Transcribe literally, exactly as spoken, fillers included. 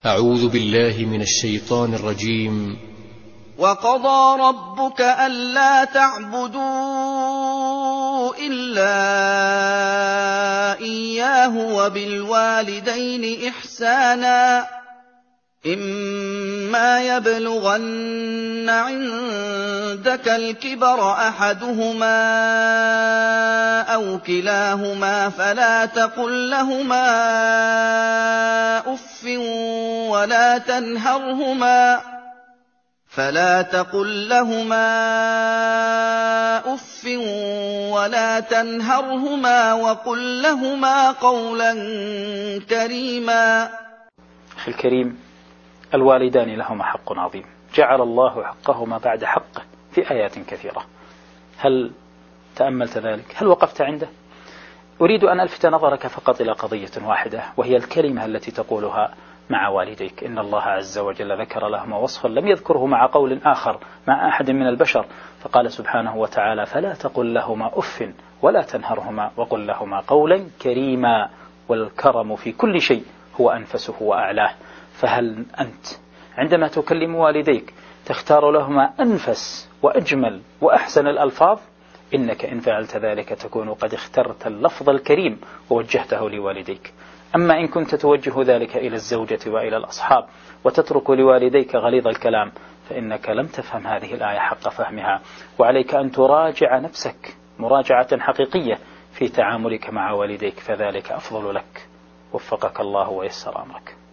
أعوذ بالله من الشيطان الرجيم. وقضى ربك ألا تعبدوا إلا إياه وبالوالدين إحسانا إما يبلغن عندك الكبر أحدهما أو كلاهما فلا تقل لهما أف ولا تنهرهما فلا تقل لهما أف ولا تنهرهما وقل لهما قولا كريما. أخي الكريم، الوالدان لهما حق عظيم جعل الله حقهما بعد حقه في آيات كثيرة. هل تأملت ذلك؟ هل وقفت عنده؟ أريد أن ألفت نظرك فقط إلى قضية واحدة، وهي الكلمة التي تقولها مع والديك. إن الله عز وجل ذكر لهما وصفا لم يذكره مع قول آخر مع أحد من البشر، فقال سبحانه وتعالى: فلا تقل لهما أف ولا تنهرهما وقل لهما قولا كريما. والكرم في كل شيء هو أنفسه وأعلاه. فهل أنت عندما تكلم والديك تختار لهما أنفس وأجمل وأحسن الألفاظ؟ إنك إن فعلت ذلك تكون قد اخترت اللفظ الكريم ووجهته لوالديك. أما إن كنت توجه ذلك إلى الزوجة وإلى الأصحاب وتترك لوالديك غليظ الكلام فإنك لم تفهم هذه الآية حق فهمها، وعليك أن تراجع نفسك مراجعة حقيقية في تعاملك مع والديك، فذلك أفضل لك. وفقك الله ويسر أمرك.